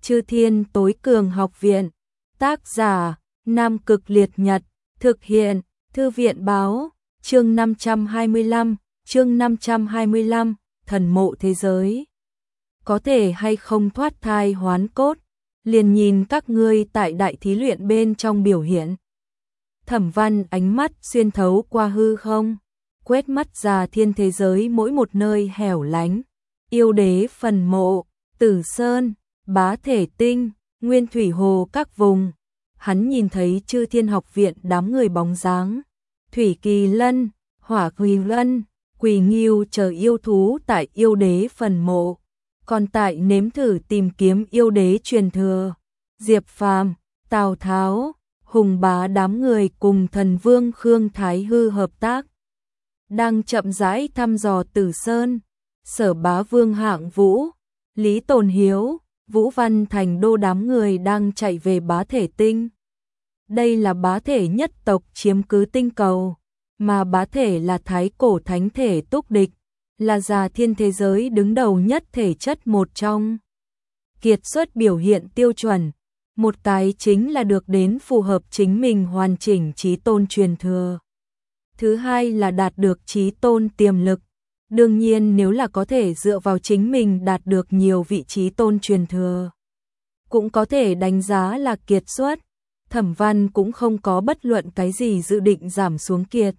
Chư Thiên Tối Cường Học Viện. Tác giả: Nam Cực Liệt Nhật. Thực hiện: Thư viện báo. Chương 525, Thần Mộ Thế Giới. Có thể hay không thoát thai hoán cốt, liền nhìn các ngươi tại đại thí luyện bên trong biểu hiện. Thẩm Văn ánh mắt xuyên thấu qua hư không, quét mắt ra thiên thế giới mỗi một nơi hẻo lánh, yêu đế phần mộ, Tử Sơn, Bá Thể Tinh, Nguyên Thủy Hồ các vùng. Hắn nhìn thấy Chư Thiên Học Viện đám người bóng dáng, Thủy Kỳ Lân, Hỏa Quỳ Lân, Quỳ Nghiêu chờ yêu thú tại yêu đế phần mộ, còn tại nếm thử tìm kiếm yêu đế truyền thừa. Diệp Phàm, Tào Tháo, Hùng Bá đám người cùng thần vương Khương Thái Hư hợp tác, đang chậm rãi thăm dò Tử Sơn. Sở Bá Vương Hạng Vũ, Lý Tồn Hiếu, Vũ Văn Thành Đô đám người đang chạy về Bá Thể Tinh. Đây là bá thể nhất tộc chiếm cứ tinh cầu, mà bá thể là thái cổ thánh thể túc địch, là già thiên thế giới đứng đầu nhất thể chất một trong. Kiệt xuất biểu hiện tiêu chuẩn, một cái chính là được đến phù hợp chính mình hoàn chỉnh chí tôn truyền thừa. Thứ hai là đạt được chí tôn tiềm lực. Đương nhiên nếu là có thể dựa vào chính mình đạt được nhiều vị trí tôn truyền thừa, cũng có thể đánh giá là kiệt xuất. Thẩm Văn cũng không có bất luận cái gì dự định giảm xuống kiệt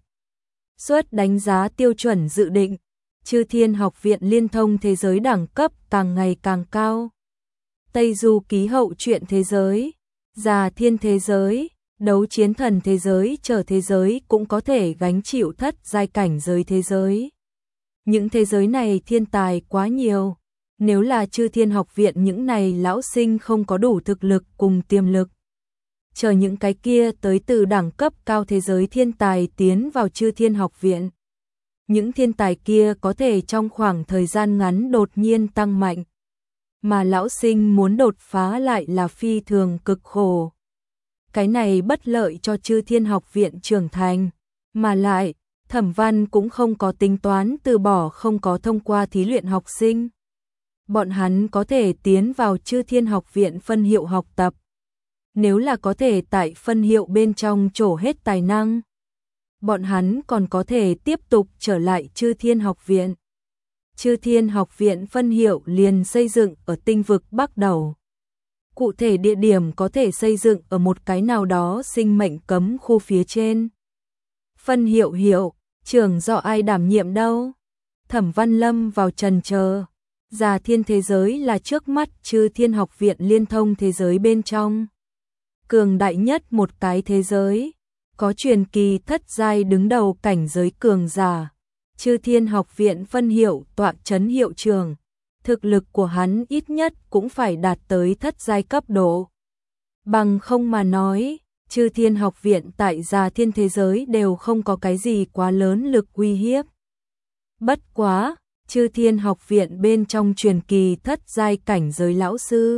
xuất đánh giá tiêu chuẩn dự định. Chư Thiên Học Viện liên thông thế giới đẳng cấp càng ngày càng cao. Tây Du Ký Hậu truyện thế giới, Già Thiên thế giới, Đấu Chiến Thần thế giới chờ thế giới cũng có thể gánh chịu thất giai cảnh giới thế giới. Những thế giới này thiên tài quá nhiều, nếu là Chư Thiên Học Viện những này lão sinh không có đủ thực lực cùng tiềm lực, chờ những cái kia tới từ đẳng cấp cao thế giới thiên tài tiến vào Chư Thiên Học Viện. Những thiên tài kia có thể trong khoảng thời gian ngắn đột nhiên tăng mạnh, mà lão sinh muốn đột phá lại là phi thường cực khổ. Cái này bất lợi cho Chư Thiên Học Viện trưởng thành, mà lại Thẩm Văn cũng không có tính toán từ bỏ không có thông qua thí luyện học sinh. Bọn hắn có thể tiến vào Chư Thiên Học Viện phân hiệu học tập. Nếu là có thể tại phân hiệu bên trong trổ hết tài năng, bọn hắn còn có thể tiếp tục trở lại Chư Thiên Học Viện. Chư Thiên Học Viện phân hiệu liền xây dựng ở tinh vực Bắc Đầu. Cụ thể địa điểm có thể xây dựng ở một cái nào đó sinh mệnh cấm khu phía trên. Phân hiệu trưởng do ai đảm nhiệm đâu? Thẩm Văn lâm vào trần chờ. Già thiên thế giới là trước mắt Chư Thiên Học Viện liên thông thế giới bên trong cường đại nhất một cái thế giới, có truyền kỳ thất giai đứng đầu cảnh giới cường giả. Chư Thiên Học Viện phân hiệu tọa trấn hiệu trưởng, thực lực của hắn ít nhất cũng phải đạt tới thất giai cấp độ. Bằng không mà nói, Chư Thiên Học Viện tại Già Thiên thế giới đều không có cái gì quá lớn lực uy hiếp. Bất quá, Chư Thiên Học Viện bên trong truyền kỳ thất giai cảnh giới lão sư,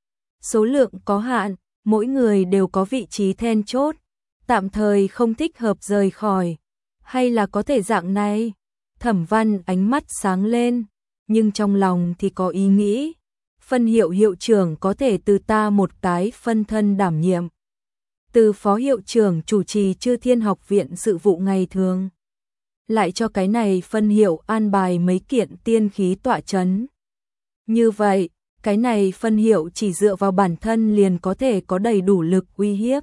số lượng có hạn, mỗi người đều có vị trí then chốt, tạm thời không thích hợp rời khỏi, hay là có thể dạng này. Thẩm Văn ánh mắt sáng lên, nhưng trong lòng thì có ý nghĩ, phân hiệu hiệu trưởng có thể từ ta một cái phân thân đảm nhiệm, từ phó hiệu trưởng chủ trì Chư Thiên Học Viện sự vụ ngày thường, lại cho cái này phân hiệu an bài mấy kiện tiên khí tọa trấn. Như vậy, cái này phân hiệu chỉ dựa vào bản thân liền có thể có đầy đủ lực uy hiếp.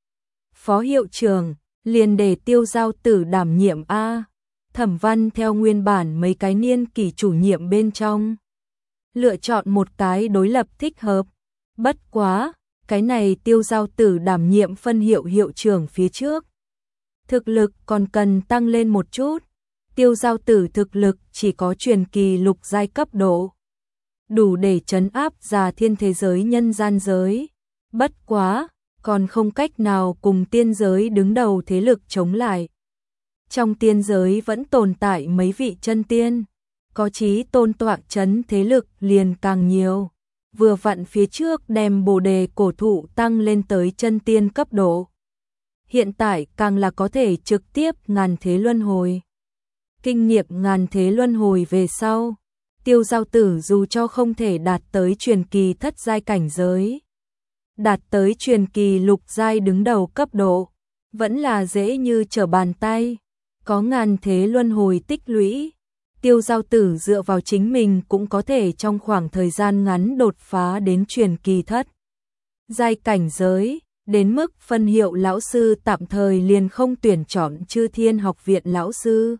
Phó hiệu trưởng liền để Tiêu Giao Tử đảm nhiệm a. Thẩm Văn theo nguyên bản mấy cái niên kỷ chủ nhiệm bên trong, lựa chọn một cái đối lập thích hợp. Bất quá, cái này Tiêu Giao Tử đảm nhiệm phân hiệu hiệu trưởng phía trước, thực lực còn cần tăng lên một chút. Tiêu Giao Tử thực lực chỉ có truyền kỳ lục giai cấp độ, đủ để trấn áp Già Thiên thế giới nhân gian giới. Bất quá, còn không cách nào cùng tiên giới đứng đầu thế lực chống lại. Trong tiên giới vẫn tồn tại mấy vị chân tiên, có chí tôn tọa trấn thế lực liền càng nhiều. Vừa vặn phía trước đem Bồ Đề cổ thụ tăng lên tới chân tiên cấp độ. Hiện tại càng là có thể trực tiếp ngàn thế luân hồi. Kinh nghiệm ngàn thế luân hồi về sau, Tiêu Giao Tử dù cho không thể đạt tới truyền kỳ thất giai cảnh giới, đạt tới truyền kỳ lục giai đứng đầu cấp độ, vẫn là dễ như trở bàn tay, có ngàn thế luân hồi tích lũy. Tiêu Giao Tử dựa vào chính mình cũng có thể trong khoảng thời gian ngắn đột phá đến truyền kỳ thất giai cảnh giới, đến mức phân hiệu lão sư tạm thời liền không tuyển chọn Chư Thiên Học viện lão sư.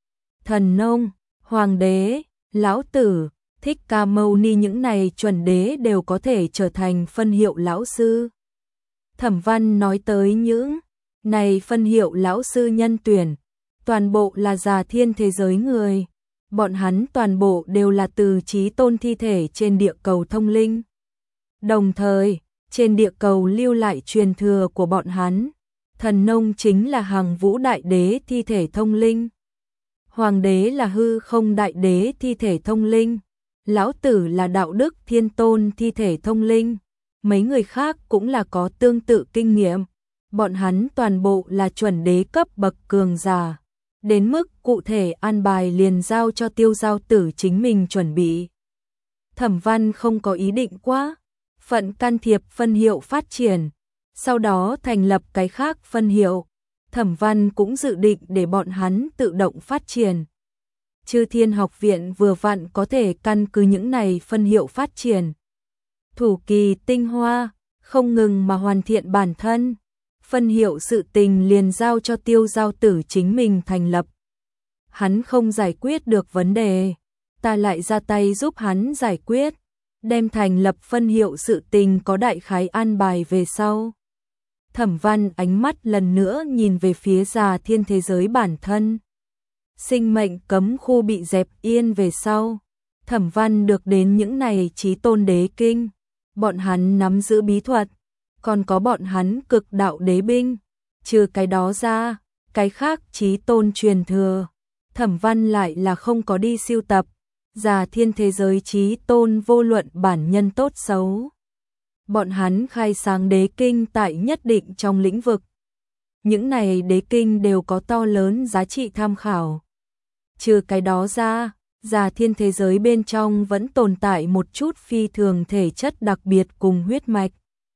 Thần nông, hoàng đế, lão tử, Thích Ca Mâu Ni những này chuẩn đế đều có thể trở thành phân hiệu lão sư. Thẩm Văn nói tới những này phân hiệu lão sư nhân tuyển, toàn bộ là Già Thiên thế giới người. Bọn hắn toàn bộ đều là từ chí tôn thi thể trên địa cầu thông linh. Đồng thời, trên địa cầu lưu lại truyền thừa của bọn hắn. Thần nông chính là Hằng Vũ Đại Đế thi thể thông linh. Hoàng đế là Hư Không Đại Đế thi thể thông linh. Lão tử là Đạo Đức Thiên Tôn thi thể thông linh. Mấy người khác cũng là có tương tự kinh nghiệm. Bọn hắn toàn bộ là chuẩn đế cấp bậc cường giả. Đến mức cụ thể an bài liền giao cho Tiêu Giao Tử chính mình chuẩn bị. Thẩm Văn không có ý định quá phận can thiệp phân hiệu phát triển, sau đó thành lập cái khác phân hiệu. Thẩm Văn cũng dự định để bọn hắn tự động phát triển. Chư Thiên Học viện vừa vặn có thể căn cứ những này phân hiệu phát triển. Thủ kỳ tinh hoa, không ngừng mà hoàn thiện bản thân. Phân hiệu sự tình liền giao cho Tiêu Giao Tử chính mình thành lập. Hắn không giải quyết được vấn đề, ta lại ra tay giúp hắn giải quyết, đem thành lập phân hiệu sự tình có đại khái an bài về sau. Thẩm Văn ánh mắt lần nữa nhìn về phía Già Thiên thế giới bản thân. Sinh mệnh cấm khu bị dẹp yên về sau, Thẩm Văn được đến những này chí tôn đế kinh, bọn hắn nắm giữ bí thuật, còn có bọn hắn cực đạo đế binh, trừ cái đó ra, cái khác chí tôn truyền thừa, Thẩm Văn lại là không có đi sưu tập. Già Thiên thế giới chí tôn vô luận bản nhân tốt xấu, bọn hắn khai sáng đế kinh tại nhất định trong lĩnh vực. Những này đế kinh đều có to lớn giá trị tham khảo. Trừ cái đó ra, Già Thiên thế giới bên trong vẫn tồn tại một chút phi thường thể chất đặc biệt cùng huyết mạch.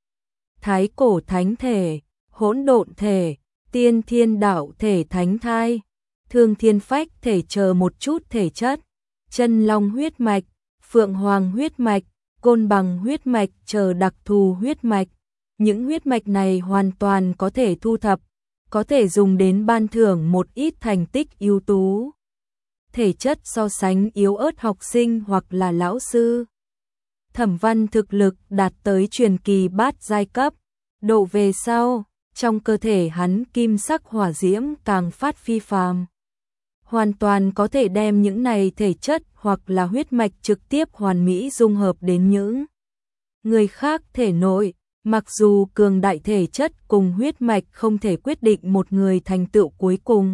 Thái cổ thánh thể, hỗn độn thể, tiên thiên đạo thể thánh thai, thương thiên phách thể chờ một chút thể chất, chân long huyết mạch, phượng hoàng huyết mạch, côn bằng huyết mạch chờ đặc thù huyết mạch. Những huyết mạch này hoàn toàn có thể thu thập, có thể dùng đến ban thưởng một ít thành tích ưu tú. Thể chất so sánh yếu ớt học sinh hoặc là lão sư. Thẩm Văn thực lực đạt tới truyền kỳ bát giai cấp, độ về sau, trong cơ thể hắn kim sắc hỏa diễm càng phát phi phàm. Hoàn toàn có thể đem những này thể chất hoặc là huyết mạch trực tiếp hoàn mỹ dung hợp đến những người khác thể nội. Mặc dù cường đại thể chất cùng huyết mạch không thể quyết định một người thành tựu cuối cùng.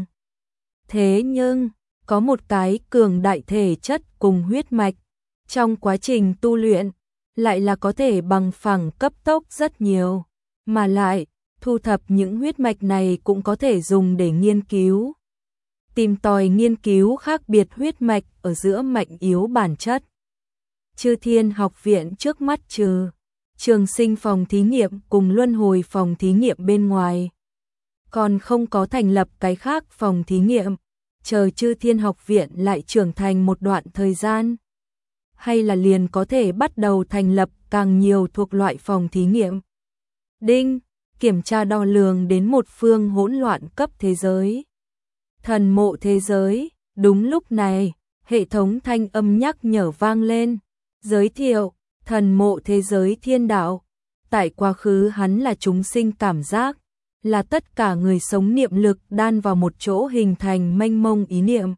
Thế nhưng, có một cái cường đại thể chất cùng huyết mạch, trong quá trình tu luyện, lại là có thể bằng phẳng cấp tốc rất nhiều. Mà lại, thu thập những huyết mạch này cũng có thể dùng để nghiên cứu. Tìm tòi nghiên cứu khác biệt huyết mạch ở giữa mạnh yếu bản chất. Chư Thiên Học viện trước mắt trừ Trường Sinh phòng thí nghiệm cùng Luân Hồi phòng thí nghiệm bên ngoài, còn không có thành lập cái khác phòng thí nghiệm, chờ Chư Thiên Học viện lại trưởng thành một đoạn thời gian, hay là liền có thể bắt đầu thành lập càng nhiều thuộc loại phòng thí nghiệm. Đinh, kiểm tra đo lường đến một phương hỗn loạn cấp thế giới. Thần mộ thế giới. Đúng lúc này, hệ thống thanh âm nhắc nhở vang lên, giới thiệu thần mộ thế giới thiên đạo. Tại quá khứ hắn là chúng sinh cảm giác, là tất cả người sống niệm lực đan vào một chỗ hình thành mênh mông ý niệm.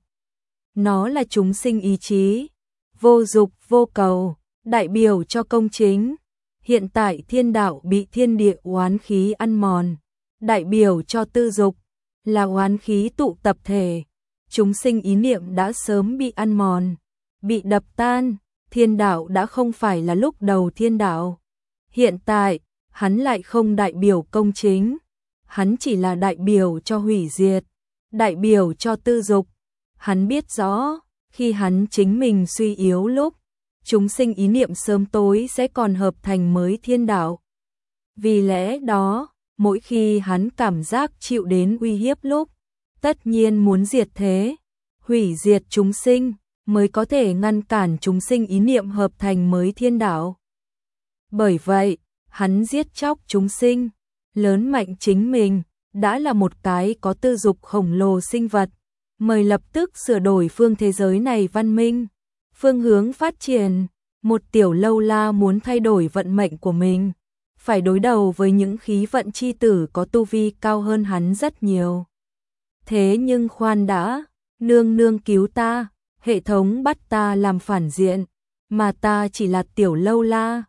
Nó là chúng sinh ý chí, vô dục vô cầu, đại biểu cho công chính. Hiện tại thiên đạo bị thiên địa oán khí ăn mòn, đại biểu cho tư dục, là oán khí tụ tập thể. Chúng sinh ý niệm đã sớm bị ăn mòn, bị đập tan, thiên đạo đã không phải là lúc đầu thiên đạo. Hiện tại, hắn lại không đại biểu công chính, hắn chỉ là đại biểu cho hủy diệt, đại biểu cho tư dục. Hắn biết rõ, Khi hắn chính mình suy yếu lúc, chúng sinh ý niệm sớm tối sẽ còn hợp thành mới thiên đạo. Vì lẽ đó, mỗi khi hắn cảm giác chịu đến uy hiếp lúc, tất nhiên muốn diệt thế, hủy diệt chúng sinh, mới có thể ngăn cản chúng sinh ý niệm hợp thành mới thiên đạo. Bởi vậy, hắn giết chóc chúng sinh, lớn mạnh chính mình, đã là một cái có tư dục khổng lồ sinh vật, mời lập tức sửa đổi phương thế giới này văn minh, phương hướng phát triển. Một tiểu lâu la muốn thay đổi vận mệnh của mình, phải đối đầu với những khí vận chi tử có tu vi cao hơn hắn rất nhiều. Thế nhưng khoan đã, nương nương cứu ta, hệ thống bắt ta làm phản diện, mà ta chỉ là tiểu lâu la,